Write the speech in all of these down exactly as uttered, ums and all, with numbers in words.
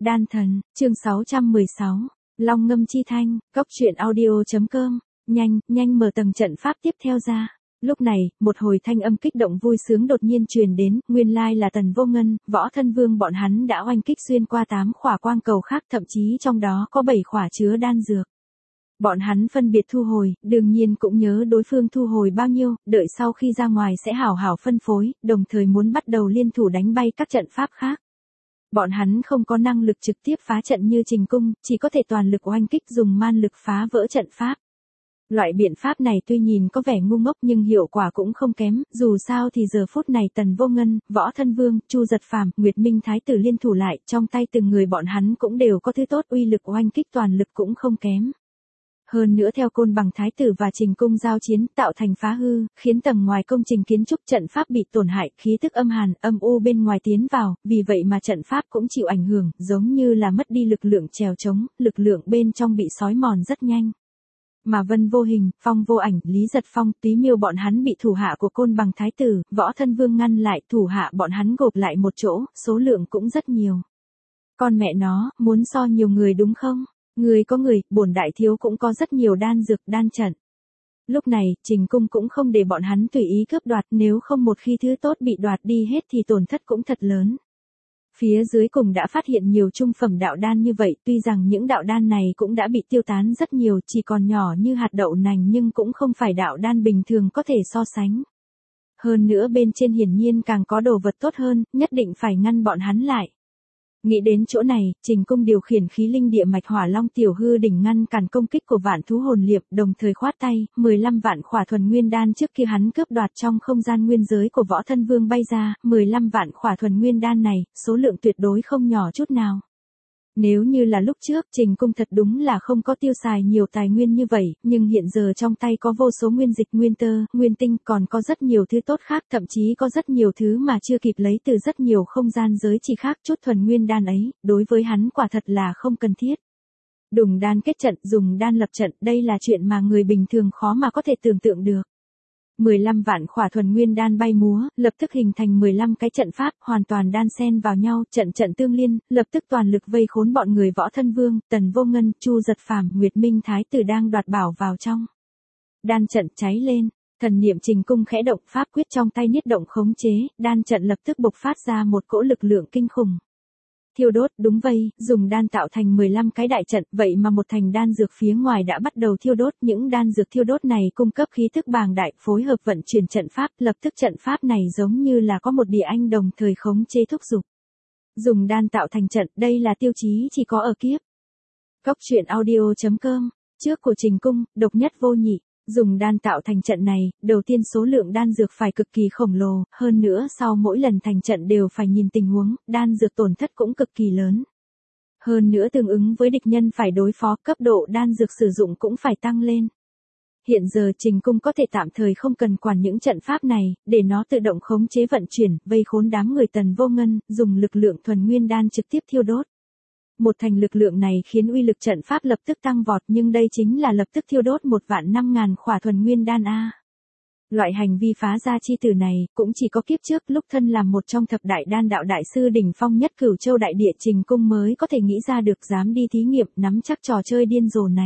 Đan thần, chương sáu trăm mười sáu, Long ngâm chi thanh, cốc truyện audio.com, nhanh, nhanh mở tầng trận pháp tiếp theo ra. Lúc này, một hồi thanh âm kích động vui sướng đột nhiên truyền đến, nguyên lai là Tần Vô Ngân, Võ Thân Vương bọn hắn đã oanh kích xuyên qua tám khỏa quang cầu khác, thậm chí trong đó có bảy khỏa chứa đan dược. Bọn hắn phân biệt thu hồi, đương nhiên cũng nhớ đối phương thu hồi bao nhiêu, đợi sau khi ra ngoài sẽ hảo hảo phân phối, đồng thời muốn bắt đầu liên thủ đánh bay các trận pháp khác. Bọn hắn không có năng lực trực tiếp phá trận như Trình Cung, chỉ có thể toàn lực oanh kích dùng man lực phá vỡ trận pháp. Loại biện pháp này tuy nhìn có vẻ ngu ngốc nhưng hiệu quả cũng không kém, dù sao thì giờ phút này Tần Vô Ngân, Võ Thân Vương, Chu Giật Phàm, Nguyệt Minh Thái tử liên thủ lại, trong tay từng người bọn hắn cũng đều có thứ tốt, uy lực oanh kích toàn lực cũng không kém. Hơn nữa theo Côn Bằng Thái tử và Trình Cung giao chiến tạo thành phá hư, khiến tầng ngoài công trình kiến trúc trận pháp bị tổn hại, khí tức âm hàn, âm u bên ngoài tiến vào, vì vậy mà trận pháp cũng chịu ảnh hưởng, giống như là mất đi lực lượng trèo trống, lực lượng bên trong bị xói mòn rất nhanh. Mà Vân Vô Hình, Phong Vô Ảnh, Lý Giật Phong, Túy Miêu bọn hắn bị thủ hạ của Côn Bằng Thái tử, Võ Thân Vương ngăn lại, thủ hạ bọn hắn gộp lại một chỗ, số lượng cũng rất nhiều. Con mẹ nó, muốn so nhiều người đúng không? Người có người, bổn đại thiếu cũng có rất nhiều đan dược, đan trận. Lúc này, Trình Cung cũng không để bọn hắn tùy ý cướp đoạt, nếu không một khi thứ tốt bị đoạt đi hết thì tổn thất cũng thật lớn. Phía dưới cùng đã phát hiện nhiều trung phẩm đạo đan như vậy, tuy rằng những đạo đan này cũng đã bị tiêu tán rất nhiều, chỉ còn nhỏ như hạt đậu nành nhưng cũng không phải đạo đan bình thường có thể so sánh. Hơn nữa bên trên hiển nhiên càng có đồ vật tốt hơn, nhất định phải ngăn bọn hắn lại. Nghĩ đến chỗ này, Trình Cung điều khiển khí linh địa mạch hỏa long tiểu hư đỉnh ngăn cản công kích của vạn thú hồn liệp, đồng thời khoát tay, mười lăm vạn khỏa thuần nguyên đan trước khi hắn cướp đoạt trong không gian nguyên giới của Võ Thân Vương bay ra, mười lăm vạn khỏa thuần nguyên đan này, số lượng tuyệt đối không nhỏ chút nào. Nếu như là lúc trước, Trình Cung thật đúng là không có tiêu xài nhiều tài nguyên như vậy, nhưng hiện giờ trong tay có vô số nguyên dịch, nguyên tơ, nguyên tinh, còn có rất nhiều thứ tốt khác, thậm chí có rất nhiều thứ mà chưa kịp lấy từ rất nhiều không gian giới chỉ khác, chút thuần nguyên đan ấy, đối với hắn quả thật là không cần thiết. Đùng đan kết trận, dùng đan lập trận, đây là chuyện mà người bình thường khó mà có thể tưởng tượng được. mười lăm vạn khỏa thuần nguyên đan bay múa, lập tức hình thành mười lăm cái trận pháp, hoàn toàn đan xen vào nhau, trận trận tương liên, lập tức toàn lực vây khốn bọn người Võ Thân Vương, Tần Vô Ngân, Chu Giật Phàm, Nguyệt Minh Thái tử đang đoạt bảo vào trong. Đan trận cháy lên, thần niệm Trình Cung khẽ động, pháp quyết trong tay niết động khống chế, đan trận lập tức bộc phát ra một cỗ lực lượng kinh khủng. Thiêu đốt, đúng vậy, dùng đan tạo thành mười lăm cái đại trận, vậy mà một thành đan dược phía ngoài đã bắt đầu thiêu đốt, những đan dược thiêu đốt này cung cấp khí tức bàng đại, phối hợp vận chuyển trận pháp, lập tức trận pháp này giống như là có một địa anh đồng thời khống chế thúc dục. Dùng đan tạo thành trận, đây là tiêu chí chỉ có ở kiếp. Cốc truyện audio.com, trước của Trình Cung, độc nhất vô nhị. Dùng đan tạo thành trận này, đầu tiên số lượng đan dược phải cực kỳ khổng lồ, hơn nữa sau mỗi lần thành trận đều phải nhìn tình huống, đan dược tổn thất cũng cực kỳ lớn. Hơn nữa tương ứng với địch nhân phải đối phó, cấp độ đan dược sử dụng cũng phải tăng lên. Hiện giờ Trình Cung có thể tạm thời không cần quản những trận pháp này, để nó tự động khống chế vận chuyển, vây khốn đám người Tần Vô Ngân, dùng lực lượng thuần nguyên đan trực tiếp thiêu đốt. Một thành lực lượng này khiến uy lực trận pháp lập tức tăng vọt, nhưng đây chính là lập tức thiêu đốt một vạn năm ngàn khỏa thuần nguyên đan a. Loại hành vi phá gia chi tử này, cũng chỉ có kiếp trước lúc thân làm một trong thập đại đan đạo đại sư đỉnh phong nhất Cửu Châu đại địa Trình Cung mới có thể nghĩ ra được, dám đi thí nghiệm, nắm chắc trò chơi điên rồ này.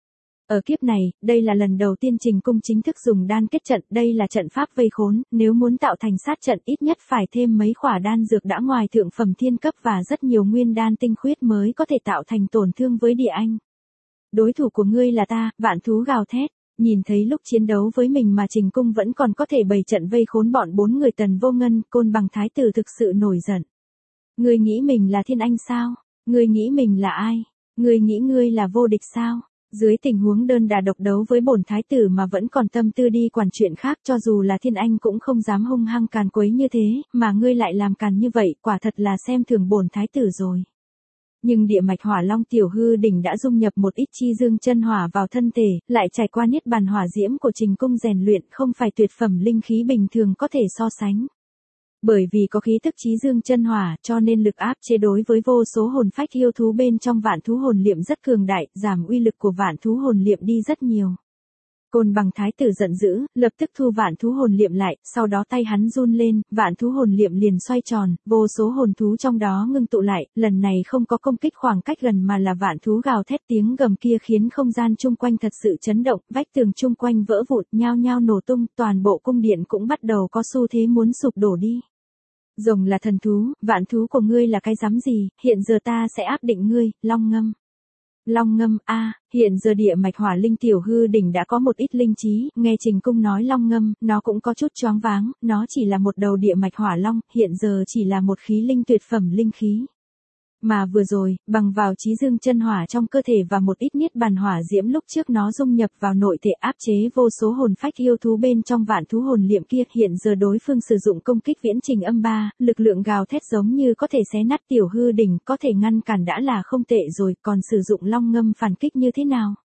Ở kiếp này, đây là lần đầu tiên Trình Cung chính thức dùng đan kết trận, đây là trận pháp vây khốn, nếu muốn tạo thành sát trận ít nhất phải thêm mấy khỏa đan dược đã ngoài thượng phẩm thiên cấp và rất nhiều nguyên đan tinh khuyết mới có thể tạo thành tổn thương với địa anh. Đối thủ của ngươi là ta, vạn thú gào thét, nhìn thấy lúc chiến đấu với mình mà Trình Cung vẫn còn có thể bày trận vây khốn bọn bốn người Tần Vô Ngân, Côn Bằng Thái tử thực sự nổi giận. Ngươi nghĩ mình là thiên anh sao? Ngươi nghĩ mình là ai? Ngươi nghĩ ngươi là vô địch sao? Dưới tình huống đơn đà độc đấu với bổn thái tử mà vẫn còn tâm tư đi quản chuyện khác, cho dù là thiên anh cũng không dám hung hăng càn quấy như thế, mà ngươi lại làm càn như vậy, quả thật là xem thường bổn thái tử rồi. Nhưng địa mạch hỏa long tiểu hư đỉnh đã dung nhập một ít chi dương chân hỏa vào thân thể, lại trải qua niết bàn hỏa diễm của Trình Cung rèn luyện, không phải tuyệt phẩm linh khí bình thường có thể so sánh. Bởi vì có khí tức chí dương chân hỏa, cho nên lực áp chế đối với vô số hồn phách yêu thú bên trong vạn thú hồn liệm rất cường đại, giảm uy lực của vạn thú hồn liệm đi rất nhiều. Côn Bằng thái tử giận dữ, lập tức thu vạn thú hồn liệm lại, sau đó tay hắn run lên, vạn thú hồn liệm liền xoay tròn, vô số hồn thú trong đó ngưng tụ lại, lần này không có công kích khoảng cách gần mà là vạn thú gào thét, tiếng gầm kia khiến không gian chung quanh thật sự chấn động, vách tường chung quanh vỡ vụn, nhao nhao nổ tung, toàn bộ cung điện cũng bắt đầu có xu thế muốn sụp đổ đi. Rồng là thần thú, vạn thú của ngươi là cái rắm gì, hiện giờ ta sẽ áp định ngươi, Long Ngâm. Long Ngâm, a, à, hiện giờ địa mạch hỏa linh tiểu hư đỉnh đã có một ít linh trí, nghe Trình Cung nói Long Ngâm, nó cũng có chút choáng váng, nó chỉ là một đầu địa mạch hỏa long, hiện giờ chỉ là một khí linh tuyệt phẩm linh khí. Mà vừa rồi, bằng vào trí dương chân hỏa trong cơ thể và một ít niết bàn hỏa diễm lúc trước nó dung nhập vào nội thể áp chế vô số hồn phách yêu thú bên trong vạn thú hồn liệm kia, hiện giờ đối phương sử dụng công kích viễn trình âm ba, lực lượng gào thét giống như có thể xé nát tiểu hư đỉnh, có thể ngăn cản đã là không tệ rồi, còn sử dụng long ngâm phản kích như thế nào?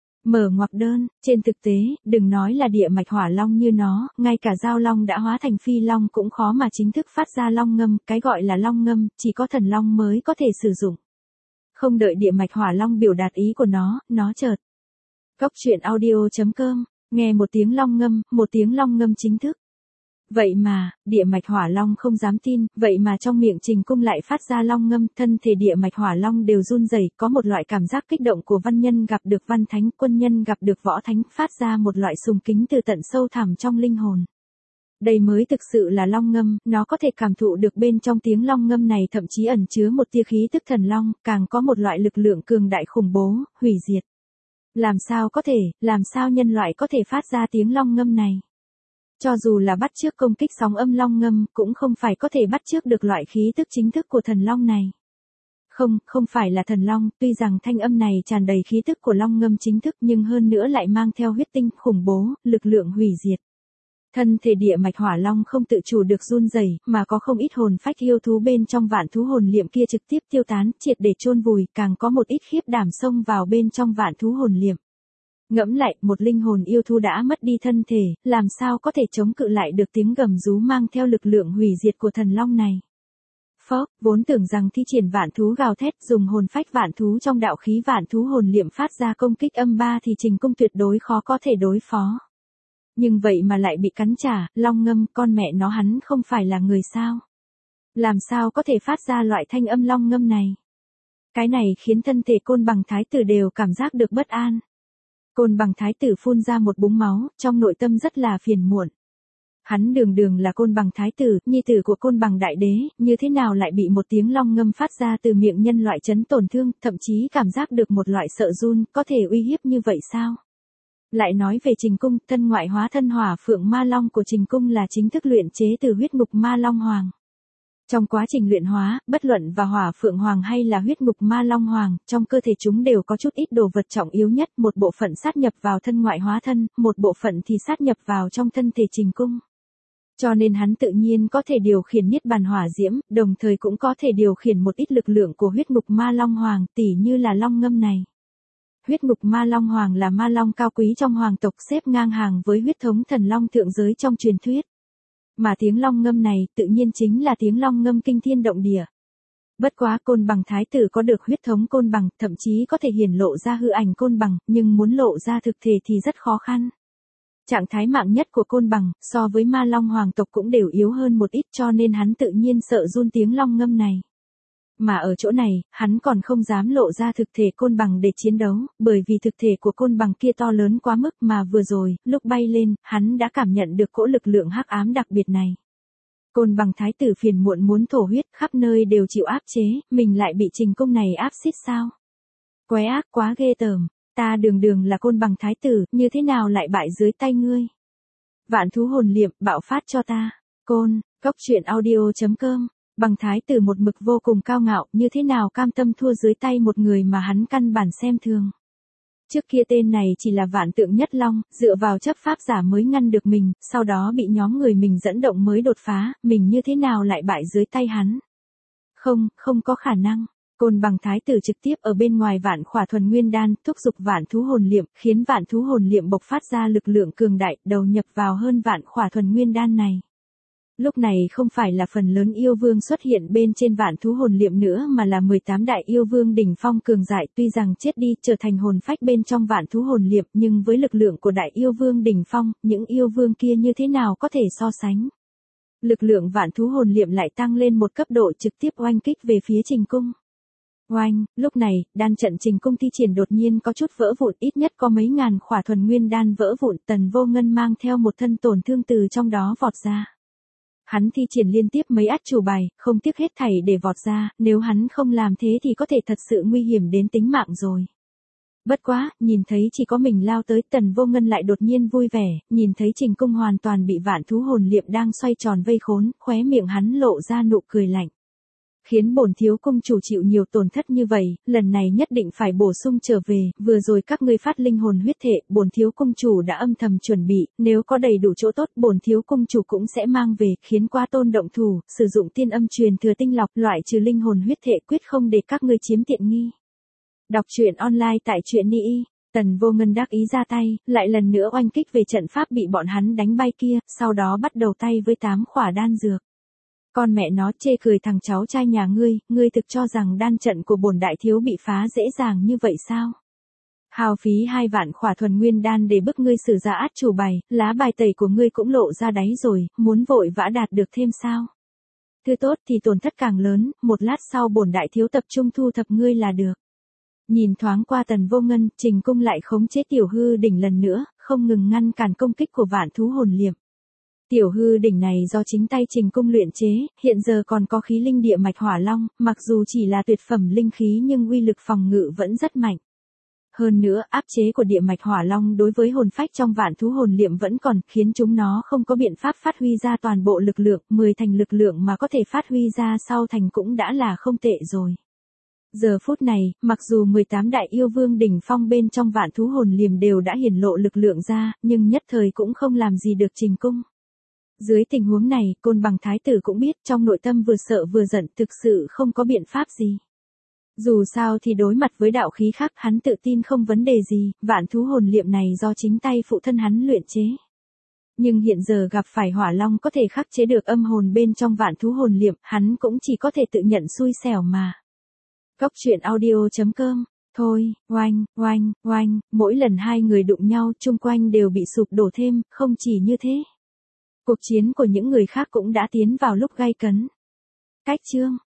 Mở ngoặc đơn, trên thực tế, đừng nói là địa mạch hỏa long như nó, ngay cả giao long đã hóa thành phi long cũng khó mà chính thức phát ra long ngâm, cái gọi là long ngâm, chỉ có thần long mới có thể sử dụng. Không đợi địa mạch hỏa long biểu đạt ý của nó, nó chợt. Cốc truyện audio chấm com, nghe một tiếng long ngâm, một tiếng long ngâm chính thức. Vậy mà, địa mạch hỏa long không dám tin, vậy mà trong miệng Trình Cung lại phát ra long ngâm, thân thể địa mạch hỏa long đều run rẩy, có một loại cảm giác kích động của văn nhân gặp được văn thánh, quân nhân gặp được võ thánh, phát ra một loại sùng kính từ tận sâu thẳm trong linh hồn. Đây mới thực sự là long ngâm, nó có thể cảm thụ được bên trong tiếng long ngâm này thậm chí ẩn chứa một tia khí tức thần long, càng có một loại lực lượng cường đại khủng bố, hủy diệt. Làm sao có thể, làm sao nhân loại có thể phát ra tiếng long ngâm này? Cho dù là bắt chước công kích sóng âm long ngâm, cũng không phải có thể bắt chước được loại khí tức chính thức của thần long này. Không, không phải là thần long, tuy rằng thanh âm này tràn đầy khí tức của long ngâm chính thức nhưng hơn nữa lại mang theo huyết tinh khủng bố, lực lượng hủy diệt. Thân thể địa mạch hỏa long không tự chủ được run rẩy, mà có không ít hồn phách yêu thú bên trong vạn thú hồn liệm kia trực tiếp tiêu tán, triệt để chôn vùi, càng có một ít khiếp đảm xông vào bên trong vạn thú hồn liệm. Ngẫm lại, một linh hồn yêu thú đã mất đi thân thể, làm sao có thể chống cự lại được tiếng gầm rú mang theo lực lượng hủy diệt của thần long này. Phốc, vốn tưởng rằng thi triển vạn thú gào thét dùng hồn phách vạn thú trong đạo khí vạn thú hồn liệm phát ra công kích âm ba thì Trình Cung tuyệt đối khó có thể đối phó. Nhưng vậy mà lại bị cắn trả, long ngâm, con mẹ nó hắn không phải là người sao? Làm sao có thể phát ra loại thanh âm long ngâm này? Cái này khiến thân thể Côn Bằng thái tử đều cảm giác được bất an. Côn Bằng thái tử phun ra một búng máu, trong nội tâm rất là phiền muộn. Hắn đường đường là Côn Bằng thái tử, nhi tử của Côn Bằng đại đế, như thế nào lại bị một tiếng long ngâm phát ra từ miệng nhân loại chấn tổn thương, thậm chí cảm giác được một loại sợ run, có thể uy hiếp như vậy sao? Lại nói về Trình Cung, thân ngoại hóa thân hỏa phượng ma long của Trình Cung là chính thức luyện chế từ huyết ngục ma long hoàng. Trong quá trình luyện hóa, bất luận và hỏa phượng hoàng hay là huyết ngục ma long hoàng, trong cơ thể chúng đều có chút ít đồ vật trọng yếu nhất, một bộ phận sát nhập vào thân ngoại hóa thân, một bộ phận thì sát nhập vào trong thân thể Trình Cung. Cho nên hắn tự nhiên có thể điều khiển niết bàn hỏa diễm, đồng thời cũng có thể điều khiển một ít lực lượng của huyết ngục ma long hoàng, tỉ như là long ngâm này. Huyết ngục ma long hoàng là ma long cao quý trong hoàng tộc, xếp ngang hàng với huyết thống thần long thượng giới trong truyền thuyết. Mà tiếng long ngâm này tự nhiên chính là tiếng long ngâm kinh thiên động địa. Bất quá Côn Bằng thái tử có được huyết thống Côn Bằng, thậm chí có thể hiển lộ ra hư ảnh Côn Bằng, nhưng muốn lộ ra thực thể thì rất khó khăn. Trạng thái mạng nhất của Côn Bằng, so với ma long hoàng tộc cũng đều yếu hơn một ít, cho nên hắn tự nhiên sợ run tiếng long ngâm này. Mà ở chỗ này, hắn còn không dám lộ ra thực thể Côn Bằng để chiến đấu, bởi vì thực thể của Côn Bằng kia to lớn quá mức mà vừa rồi, lúc bay lên, hắn đã cảm nhận được cỗ lực lượng hắc ám đặc biệt này. Côn Bằng thái tử phiền muộn muốn thổ huyết, khắp nơi đều chịu áp chế, mình lại bị Trình Cung này áp xít sao? Quái ác quá ghê tởm, ta đường đường là Côn Bằng thái tử, như thế nào lại bại dưới tay ngươi? Vạn thú hồn liệm, bạo phát cho ta. Côn, cốc truyện audio chấm com. Bằng thái tử một mực vô cùng cao ngạo, như thế nào cam tâm thua dưới tay một người mà hắn căn bản xem thường. Trước kia tên này chỉ là vạn tượng nhất long, dựa vào chấp pháp giả mới ngăn được mình, sau đó bị nhóm người mình dẫn động mới đột phá, mình như thế nào lại bại dưới tay hắn. Không, không có khả năng. Côn Bằng thái tử trực tiếp ở bên ngoài vạn khỏa thuần nguyên đan, thúc giục vạn thú hồn liệm, khiến vạn thú hồn liệm bộc phát ra lực lượng cường đại, đầu nhập vào hơn vạn khỏa thuần nguyên đan này. Lúc này không phải là phần lớn yêu vương xuất hiện bên trên vạn thú hồn liệm nữa mà là mười tám đại yêu vương đỉnh phong cường dại, tuy rằng chết đi trở thành hồn phách bên trong vạn thú hồn liệm, nhưng với lực lượng của đại yêu vương đỉnh phong, những yêu vương kia như thế nào có thể so sánh. Lực lượng vạn thú hồn liệm lại tăng lên một cấp độ, trực tiếp oanh kích về phía Trình Cung. Oanh, lúc này, đan trận Trình Cung thi triển đột nhiên có chút vỡ vụn, ít nhất có mấy ngàn khỏa thuần nguyên đan vỡ vụn, Tần Vô Ngân mang theo một thân tổn thương từ trong đó vọt ra. Hắn thi triển liên tiếp mấy át chủ bài, không tiếc hết thảy để vọt ra, nếu hắn không làm thế thì có thể thật sự nguy hiểm đến tính mạng rồi. Bất quá, nhìn thấy chỉ có mình lao tới, Tần Vô Ngân lại đột nhiên vui vẻ, nhìn thấy Trình Cung hoàn toàn bị vạn thú hồn liệm đang xoay tròn vây khốn, khóe miệng hắn lộ ra nụ cười lạnh. Khiến bổn thiếu cung chủ chịu nhiều tổn thất như vậy, lần này nhất định phải bổ sung trở về, vừa rồi các ngươi phát linh hồn huyết thể, bổn thiếu cung chủ đã âm thầm chuẩn bị, nếu có đầy đủ chỗ tốt, bổn thiếu cung chủ cũng sẽ mang về, khiến qua tôn động thủ, sử dụng tiên âm truyền thừa tinh lọc, loại trừ linh hồn huyết thể, quyết không để các ngươi chiếm tiện nghi. Đọc truyện online tại truyện Ni. Tần Vô Ngân đắc ý ra tay, lại lần nữa oanh kích về trận pháp bị bọn hắn đánh bay kia, sau đó bắt đầu tay với tám khỏa đan dược. Con mẹ nó, chê cười thằng cháu trai nhà ngươi, ngươi thực cho rằng đan trận của bổn đại thiếu bị phá dễ dàng như vậy sao? Hao phí hai vạn khỏa thuần nguyên đan để bức ngươi sử ra át chủ bài, lá bài tẩy của ngươi cũng lộ ra đáy rồi, muốn vội vã đạt được thêm sao? Thứ tốt thì tổn thất càng lớn, một lát sau bổn đại thiếu tập trung thu thập ngươi là được. Nhìn thoáng qua Tần Vô Ngân, Trình Cung lại khống chế tiểu hư đỉnh lần nữa, không ngừng ngăn cản công kích của vạn thú hồn liệm. Tiểu hư đỉnh này do chính tay Trình Cung luyện chế, hiện giờ còn có khí linh địa mạch hỏa long, mặc dù chỉ là tuyệt phẩm linh khí nhưng uy lực phòng ngự vẫn rất mạnh. Hơn nữa, áp chế của địa mạch hỏa long đối với hồn phách trong vạn thú hồn liệm vẫn còn, khiến chúng nó không có biện pháp phát huy ra toàn bộ lực lượng, mười thành lực lượng mà có thể phát huy ra sau thành cũng đã là không tệ rồi. Giờ phút này, mặc dù mười tám đại yêu vương đỉnh phong bên trong vạn thú hồn liềm đều đã hiển lộ lực lượng ra, nhưng nhất thời cũng không làm gì được Trình Cung. Dưới tình huống này, Côn Bằng Thái tử cũng biết trong nội tâm vừa sợ vừa giận, thực sự không có biện pháp gì. Dù sao thì đối mặt với đạo khí khác, hắn tự tin không vấn đề gì, vạn thú hồn liệm này do chính tay phụ thân hắn luyện chế. Nhưng hiện giờ gặp phải hỏa long có thể khắc chế được âm hồn bên trong vạn thú hồn liệm, hắn cũng chỉ có thể tự nhận xui xẻo mà. Cốc truyện audio chấm com. Thôi, oanh, oanh, oanh, mỗi lần hai người đụng nhau chung quanh đều bị sụp đổ thêm, không chỉ như thế. Cuộc chiến của những người khác cũng đã tiến vào lúc gay cấn. Cách chương.